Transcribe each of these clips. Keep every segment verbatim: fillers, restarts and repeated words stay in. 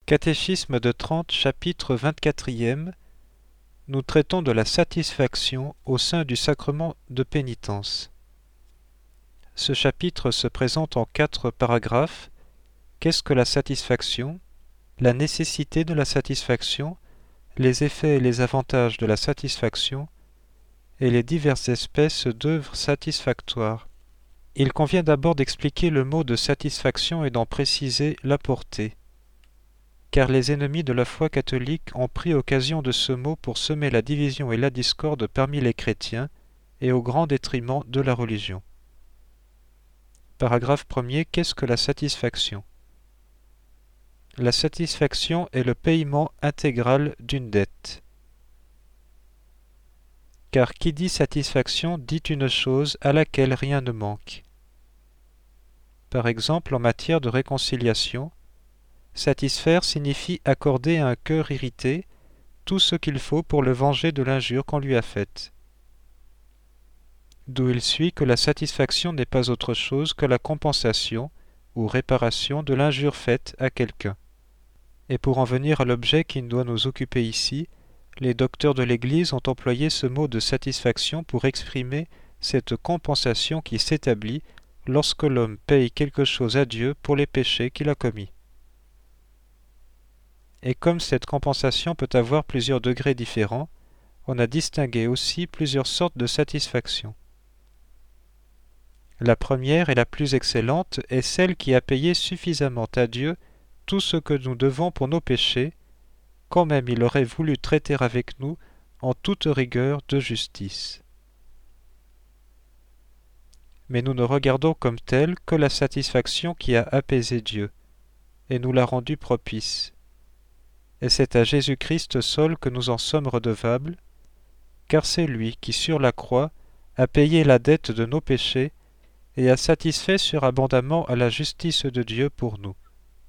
Catéchisme de Trente, chapitre vingt-quatrième. Nous traitons de la satisfaction au sein du sacrement de pénitence. Ce chapitre se présente en quatre paragraphes. Qu'est-ce que la satisfaction? La nécessité de la satisfaction, les effets et les avantages de la satisfaction, et les diverses espèces d'œuvres satisfactoires. Il convient d'abord d'expliquer le mot de satisfaction et d'en préciser la portée. Car les ennemis de la foi catholique ont pris occasion de ce mot pour semer la division et la discorde parmi les chrétiens, et au grand détriment de la religion. Paragraphe premier. Qu'est-ce que la satisfaction? La satisfaction est le paiement intégral d'une dette. Car qui dit satisfaction dit une chose à laquelle rien ne manque. Par exemple, en matière de réconciliation, satisfaire signifie accorder à un cœur irrité tout ce qu'il faut pour le venger de l'injure qu'on lui a faite. D'où il suit que la satisfaction n'est pas autre chose que la compensation ou réparation de l'injure faite à quelqu'un. Et pour en venir à l'objet qui doit nous occuper ici, les docteurs de l'Église ont employé ce mot de satisfaction pour exprimer cette compensation qui s'établit lorsque l'homme paye quelque chose à Dieu pour les péchés qu'il a commis. Et comme cette compensation peut avoir plusieurs degrés différents, on a distingué aussi plusieurs sortes de satisfaction. La première et la plus excellente est celle qui a payé suffisamment à Dieu tout ce que nous devons pour nos péchés, quand même il aurait voulu traiter avec nous en toute rigueur de justice. Mais nous ne regardons comme telle que la satisfaction qui a apaisé Dieu, et nous l'a rendu propice. Et c'est à Jésus-Christ seul que nous en sommes redevables, car c'est lui qui, sur la croix, a payé la dette de nos péchés et a satisfait surabondamment à la justice de Dieu pour nous.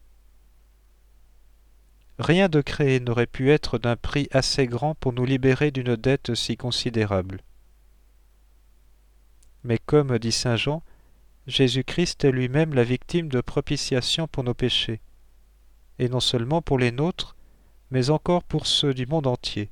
Rien de créé n'aurait pu être d'un prix assez grand pour nous libérer d'une dette si considérable. Mais comme dit saint Jean, Jésus-Christ est lui-même la victime de propitiation pour nos péchés, et non seulement pour les nôtres, mais encore pour ceux du monde entier.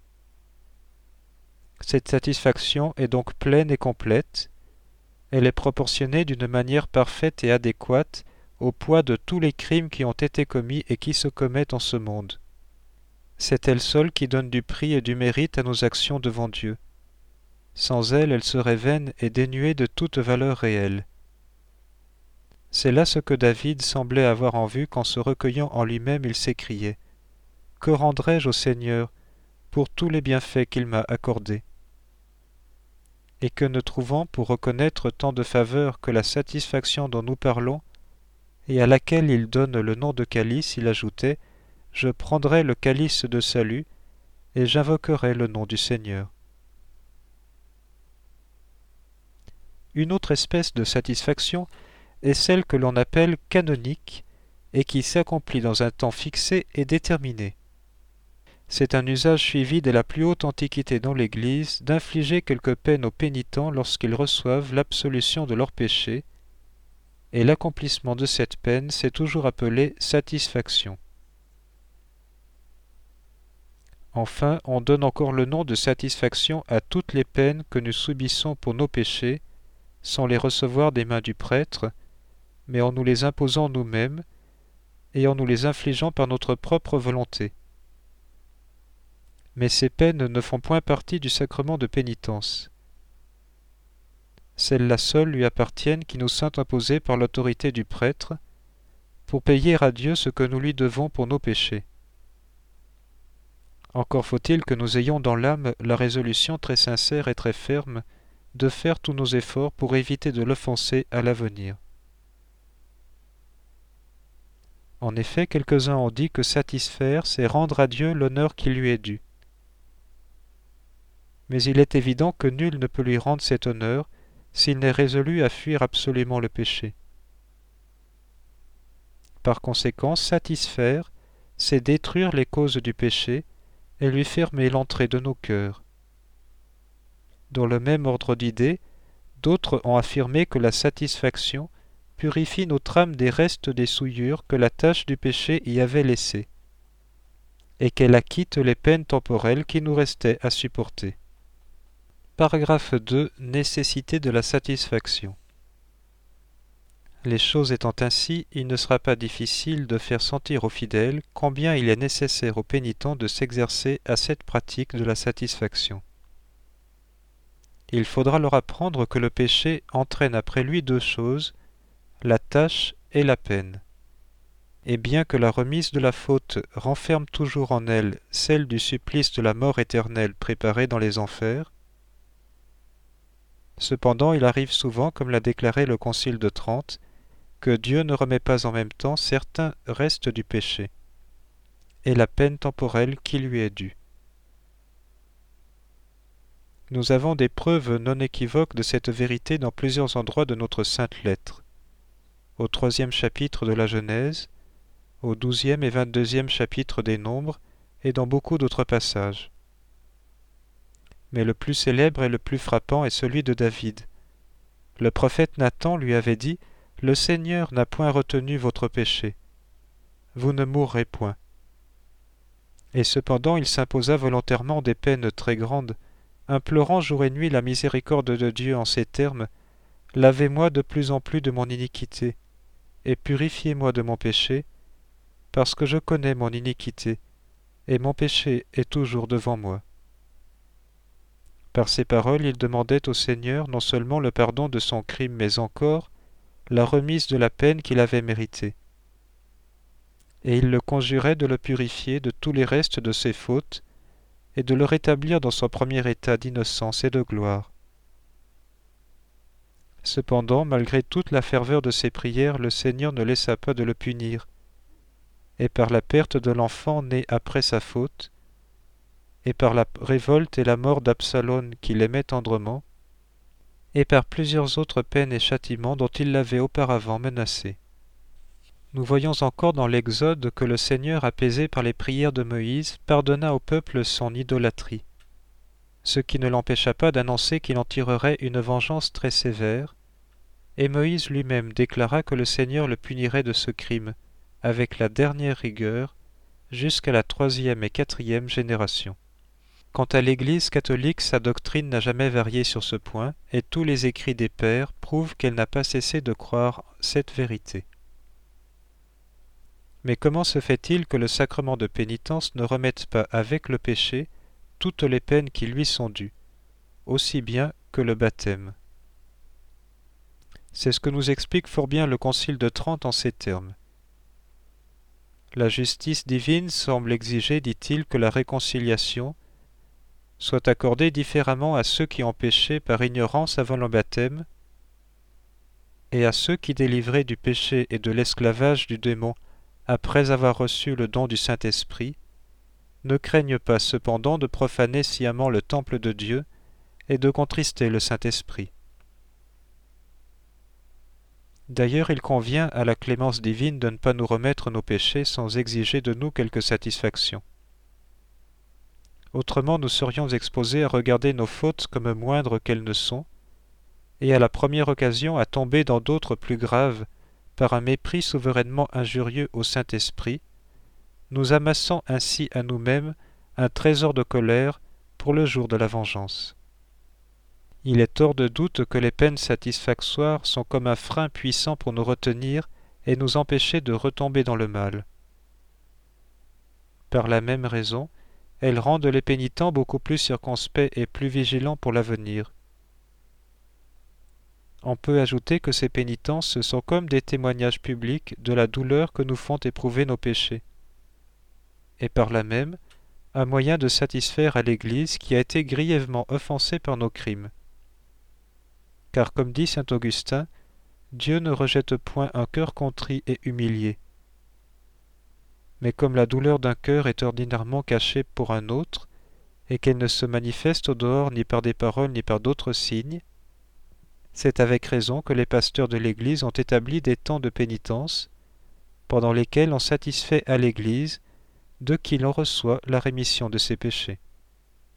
Cette satisfaction est donc pleine et complète. Elle est proportionnée d'une manière parfaite et adéquate au poids de tous les crimes qui ont été commis et qui se commettent en ce monde. C'est elle seule qui donne du prix et du mérite à nos actions devant Dieu. Sans elle, elle serait vaine et dénuée de toute valeur réelle. C'est là ce que David semblait avoir en vue quand, se recueillant en lui-même, il s'écriait: « Que rendrai-je au Seigneur pour tous les bienfaits qu'il m'a accordés ?» Et que ne trouvant pour reconnaître tant de faveurs que la satisfaction dont nous parlons, et à laquelle il donne le nom de calice, il ajoutait: « Je prendrai le calice de salut, et j'invoquerai le nom du Seigneur. » Une autre espèce de satisfaction est celle que l'on appelle canonique, et qui s'accomplit dans un temps fixé et déterminé. C'est un usage suivi dès la plus haute antiquité dans l'Église d'infliger quelque peine aux pénitents lorsqu'ils reçoivent l'absolution de leurs péchés, et l'accomplissement de cette peine s'est toujours appelé satisfaction. Enfin, on donne encore le nom de satisfaction à toutes les peines que nous subissons pour nos péchés, sans les recevoir des mains du prêtre, mais en nous les imposant nous-mêmes, et en nous les infligeant par notre propre volonté. Mais ces peines ne font point partie du sacrement de pénitence. Celles-là seules lui appartiennent qui nous sont imposées par l'autorité du prêtre, pour payer à Dieu ce que nous lui devons pour nos péchés. Encore faut-il que nous ayons dans l'âme la résolution très sincère et très ferme de faire tous nos efforts pour éviter de l'offenser à l'avenir. En effet, quelques-uns ont dit que satisfaire, c'est rendre à Dieu l'honneur qui lui est dû. Mais il est évident que nul ne peut lui rendre cet honneur s'il n'est résolu à fuir absolument le péché. Par conséquent, satisfaire, c'est détruire les causes du péché et lui fermer l'entrée de nos cœurs. Dans le même ordre d'idées, d'autres ont affirmé que la satisfaction purifie notre âme des restes des souillures que la tâche du péché y avait laissées, et qu'elle acquitte les peines temporelles qui nous restaient à supporter. Paragraphe deux. Nécessité de la satisfaction. Les choses étant ainsi, il ne sera pas difficile de faire sentir aux fidèles combien il est nécessaire aux pénitents de s'exercer à cette pratique de la satisfaction. Il faudra leur apprendre que le péché entraîne après lui deux choses, la tâche et la peine. Et bien que la remise de la faute renferme toujours en elle celle du supplice de la mort éternelle préparée dans les enfers, cependant il arrive souvent, comme l'a déclaré le Concile de Trente, que Dieu ne remet pas en même temps certains restes du péché et la peine temporelle qui lui est due. Nous avons des preuves non équivoques de cette vérité dans plusieurs endroits de notre sainte lettre, au troisième chapitre de la Genèse, au douzième et vingt-deuxième chapitre des Nombres, et dans beaucoup d'autres passages. Mais le plus célèbre et le plus frappant est celui de David. Le prophète Nathan lui avait dit « Le Seigneur n'a point retenu votre péché. Vous ne mourrez point. » Et cependant il s'imposa volontairement des peines très grandes, implorant jour et nuit la miséricorde de Dieu en ces termes « Lavez-moi de plus en plus de mon iniquité, et purifiez-moi de mon péché, parce que je connais mon iniquité, et mon péché est toujours devant moi. » Par ces paroles, il demandait au Seigneur non seulement le pardon de son crime, mais encore la remise de la peine qu'il avait méritée. Et il le conjurait de le purifier de tous les restes de ses fautes, et de le rétablir dans son premier état d'innocence et de gloire. Cependant, malgré toute la ferveur de ses prières, le Seigneur ne laissa pas de le punir, et par la perte de l'enfant né après sa faute, et par la révolte et la mort d'Absalom qu'il aimait tendrement, et par plusieurs autres peines et châtiments dont il l'avait auparavant menacé. Nous voyons encore dans l'Exode que le Seigneur, apaisé par les prières de Moïse, pardonna au peuple son idolâtrie, ce qui ne l'empêcha pas d'annoncer qu'il en tirerait une vengeance très sévère, et Moïse lui-même déclara que le Seigneur le punirait de ce crime, avec la dernière rigueur, jusqu'à la troisième et quatrième génération. Quant à l'Église catholique, sa doctrine n'a jamais varié sur ce point, et tous les écrits des pères prouvent qu'elle n'a pas cessé de croire cette vérité. Mais comment se fait-il que le sacrement de pénitence ne remette pas avec le péché toutes les peines qui lui sont dues, aussi bien que le baptême? C'est ce que nous explique fort bien le Concile de Trente en ces termes. La justice divine semble exiger, dit-il, que la réconciliation soit accordée différemment à ceux qui ont péché par ignorance avant le baptême, et à ceux qui, délivrés du péché et de l'esclavage du démon après avoir reçu le don du Saint-Esprit, ne craignent pas cependant de profaner sciemment le temple de Dieu et de contrister le Saint-Esprit. D'ailleurs, il convient à la clémence divine de ne pas nous remettre nos péchés sans exiger de nous quelque satisfaction. Autrement, nous serions exposés à regarder nos fautes comme moindres qu'elles ne sont, et à la première occasion à tomber dans d'autres plus graves par un mépris souverainement injurieux au Saint-Esprit, nous amassant ainsi à nous-mêmes un trésor de colère pour le jour de la vengeance. Il est hors de doute que les peines satisfactoires sont comme un frein puissant pour nous retenir et nous empêcher de retomber dans le mal. Par la même raison, elles rendent les pénitents beaucoup plus circonspects et plus vigilants pour l'avenir. On peut ajouter que ces pénitences sont comme des témoignages publics de la douleur que nous font éprouver nos péchés, et par là même, un moyen de satisfaire à l'Église qui a été grièvement offensée par nos crimes. Car comme dit saint Augustin, Dieu ne rejette point un cœur contrit et humilié. Mais comme la douleur d'un cœur est ordinairement cachée pour un autre, et qu'elle ne se manifeste au dehors ni par des paroles ni par d'autres signes, c'est avec raison que les pasteurs de l'Église ont établi des temps de pénitence, pendant lesquels on satisfait à l'Église de qui l'on reçoit la rémission de ses péchés.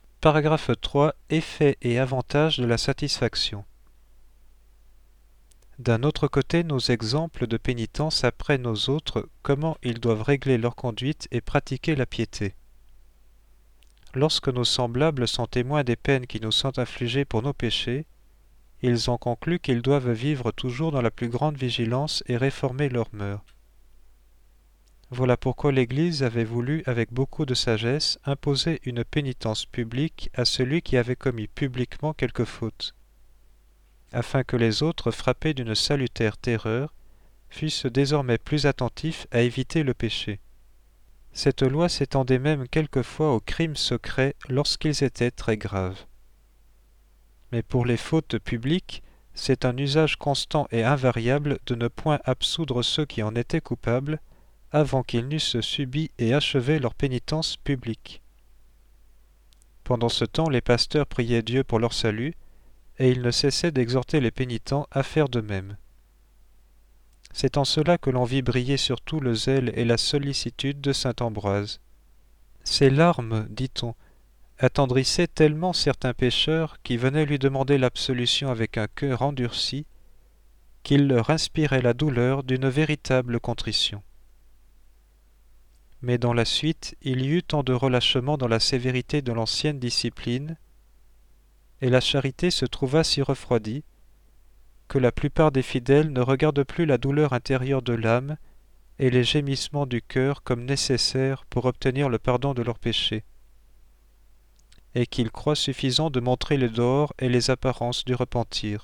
Paragraphe trois. Effets et avantages de la satisfaction. D'un autre côté, nos exemples de pénitence apprennent aux autres comment ils doivent régler leur conduite et pratiquer la piété. Lorsque nos semblables sont témoins des peines qui nous sont infligées pour nos péchés, ils ont conclu qu'ils doivent vivre toujours dans la plus grande vigilance et réformer leurs mœurs. Voilà pourquoi l'Église avait voulu, avec beaucoup de sagesse, imposer une pénitence publique à celui qui avait commis publiquement quelque faute, afin que les autres, frappés d'une salutaire terreur, fussent désormais plus attentifs à éviter le péché. Cette loi s'étendait même quelquefois aux crimes secrets lorsqu'ils étaient très graves. Mais pour les fautes publiques, c'est un usage constant et invariable de ne point absoudre ceux qui en étaient coupables, avant qu'ils n'eussent subi et achevé leur pénitence publique. Pendant ce temps, les pasteurs priaient Dieu pour leur salut, et ils ne cessaient d'exhorter les pénitents à faire de même. C'est en cela que l'on vit briller surtout le zèle et la sollicitude de saint Ambroise. Ses larmes, dit-on, attendrissaient tellement certains pécheurs qui venaient lui demander l'absolution avec un cœur endurci, qu'il leur inspirait la douleur d'une véritable contrition. Mais dans la suite, il y eut tant de relâchement dans la sévérité de l'ancienne discipline, et la charité se trouva si refroidie, que la plupart des fidèles ne regardent plus la douleur intérieure de l'âme et les gémissements du cœur comme nécessaires pour obtenir le pardon de leurs péchés, et qu'ils croient suffisant de montrer le dehors et les apparences du repentir.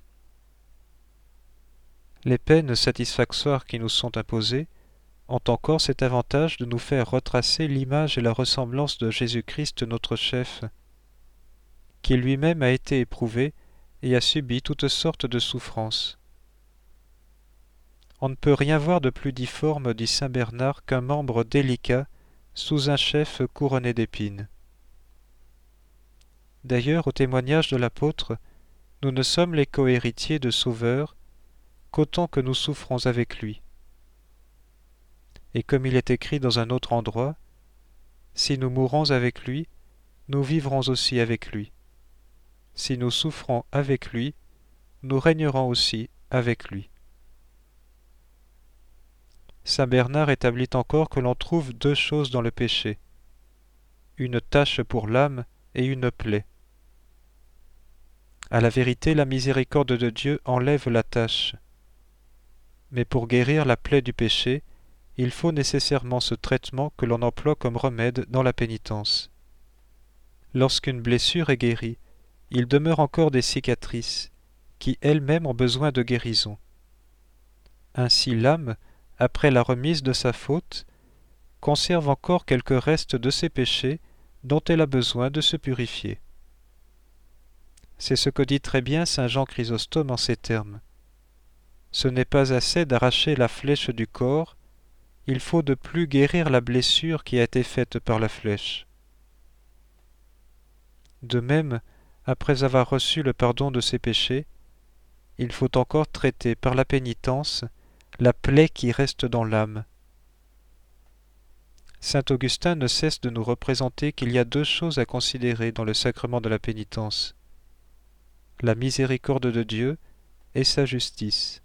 Les peines satisfactoires qui nous sont imposées ont encore cet avantage de nous faire retracer l'image et la ressemblance de Jésus-Christ notre chef, qui lui-même a été éprouvé et a subi toutes sortes de souffrances. On ne peut rien voir de plus difforme, dit saint Bernard, qu'un membre délicat sous un chef couronné d'épines. D'ailleurs, au témoignage de l'apôtre, nous ne sommes les cohéritiers de Sauveur qu'autant que nous souffrons avec lui. Et comme il est écrit dans un autre endroit, « Si nous mourons avec lui, nous vivrons aussi avec lui. Si nous souffrons avec lui, nous régnerons aussi avec lui. » Saint Bernard établit encore que l'on trouve deux choses dans le péché, une tâche pour l'âme et une plaie. À la vérité, la miséricorde de Dieu enlève la tâche. Mais pour guérir la plaie du péché, il faut nécessairement ce traitement que l'on emploie comme remède dans la pénitence. Lorsqu'une blessure est guérie, il demeure encore des cicatrices, qui elles-mêmes ont besoin de guérison. Ainsi l'âme, après la remise de sa faute, conserve encore quelques restes de ses péchés dont elle a besoin de se purifier. C'est ce que dit très bien saint Jean Chrysostome en ces termes. Ce n'est pas assez d'arracher la flèche du corps, il faut de plus guérir la blessure qui a été faite par la flèche. De même, après avoir reçu le pardon de ses péchés, il faut encore traiter par la pénitence la plaie qui reste dans l'âme. Saint Augustin ne cesse de nous représenter qu'il y a deux choses à considérer dans le sacrement de la pénitence, la miséricorde de Dieu et sa justice.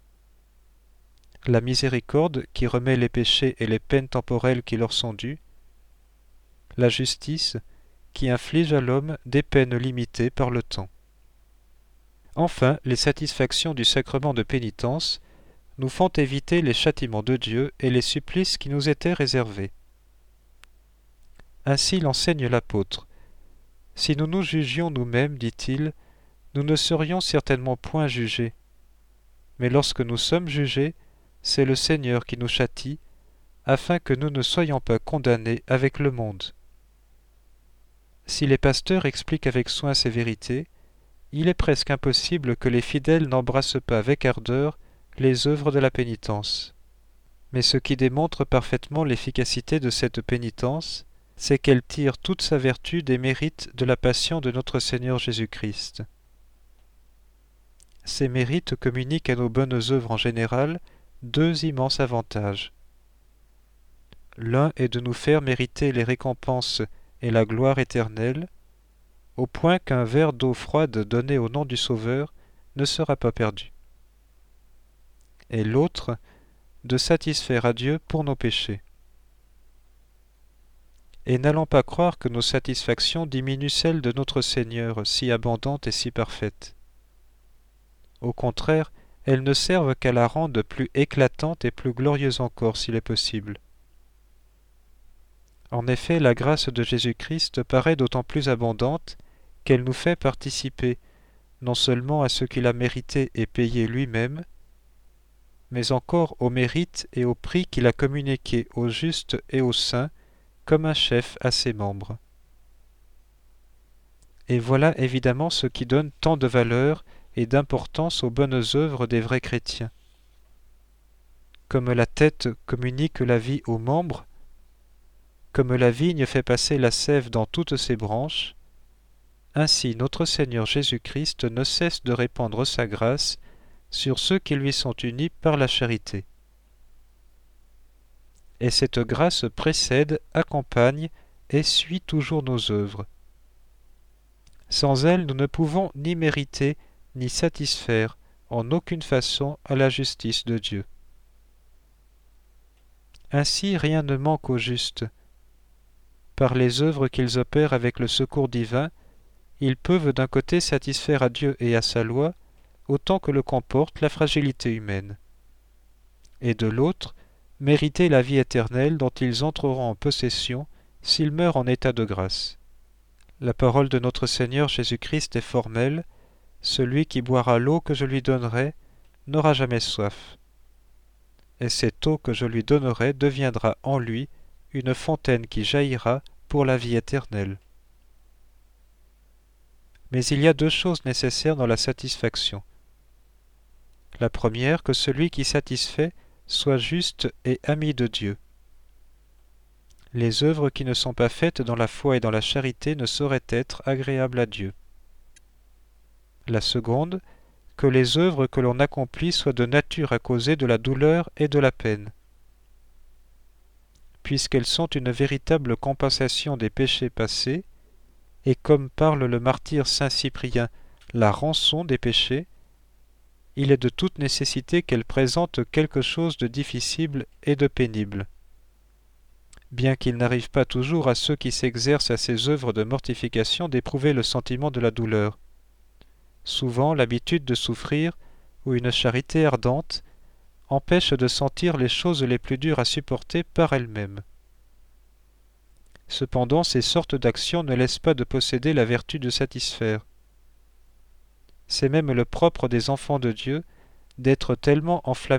La miséricorde qui remet les péchés et les peines temporelles qui leur sont dues, la justice qui inflige à l'homme des peines limitées par le temps. Enfin, les satisfactions du sacrement de pénitence nous font éviter les châtiments de Dieu et les supplices qui nous étaient réservés. Ainsi l'enseigne l'apôtre. Si nous nous jugions nous-mêmes, dit-il, nous ne serions certainement point jugés. Mais lorsque nous sommes jugés, c'est le Seigneur qui nous châtie, afin que nous ne soyons pas condamnés avec le monde. Si les pasteurs expliquent avec soin ces vérités, il est presque impossible que les fidèles n'embrassent pas avec ardeur les œuvres de la pénitence. Mais ce qui démontre parfaitement l'efficacité de cette pénitence, c'est qu'elle tire toute sa vertu des mérites de la passion de notre Seigneur Jésus-Christ. Ces mérites communiquent à nos bonnes œuvres en général deux immenses avantages. L'un est de nous faire mériter les récompenses et la gloire éternelle, au point qu'un verre d'eau froide donné au nom du Sauveur ne sera pas perdu. et l'autre, de satisfaire à Dieu pour nos péchés. Et n'allons pas croire que nos satisfactions diminuent celles de notre Seigneur, si abondantes et si parfaites. Au contraire, elles ne servent qu'à la rendre plus éclatante et plus glorieuse encore, s'il est possible. En effet, la grâce de Jésus-Christ paraît d'autant plus abondante qu'elle nous fait participer non seulement à ce qu'il a mérité et payé lui-même, mais encore au mérite et au prix qu'il a communiqué aux justes et aux saints, comme un chef à ses membres. Et voilà évidemment ce qui donne tant de valeur et d'importance aux bonnes œuvres des vrais chrétiens. Comme la tête communique la vie aux membres, comme la vigne fait passer la sève dans toutes ses branches, ainsi notre Seigneur Jésus-Christ ne cesse de répandre sa grâce sur ceux qui lui sont unis par la charité. Et cette grâce précède, accompagne et suit toujours nos œuvres. Sans elle, nous ne pouvons ni mériter ni satisfaire en aucune façon à la justice de Dieu. Ainsi, rien ne manque aux justes. Par les œuvres qu'ils opèrent avec le secours divin, ils peuvent d'un côté satisfaire à Dieu et à sa loi, autant que le comporte la fragilité humaine, et de l'autre, mériter la vie éternelle dont ils entreront en possession s'ils meurent en état de grâce. La parole de notre Seigneur Jésus-Christ est formelle, « Celui qui boira l'eau que je lui donnerai n'aura jamais soif. Et cette eau que je lui donnerai deviendra en lui une fontaine qui jaillira pour la vie éternelle. » Mais il y a deux choses nécessaires dans la satisfaction. La première, que celui qui satisfait soit juste et ami de Dieu. Les œuvres qui ne sont pas faites dans la foi et dans la charité ne sauraient être agréables à Dieu. La seconde, que les œuvres que l'on accomplit soient de nature à causer de la douleur et de la peine. Puisqu'elles sont une véritable compensation des péchés passés, et comme parle le martyr saint Cyprien, la rançon des péchés, il est de toute nécessité qu'elles présentent quelque chose de difficile et de pénible. Bien qu'il n'arrive pas toujours à ceux qui s'exercent à ces œuvres de mortification d'éprouver le sentiment de la douleur. Souvent, l'habitude de souffrir, ou une charité ardente, empêche de sentir les choses les plus dures à supporter par elles-mêmes. Cependant, ces sortes d'actions ne laissent pas de posséder la vertu de satisfaire. C'est même le propre des enfants de Dieu d'être tellement enflammés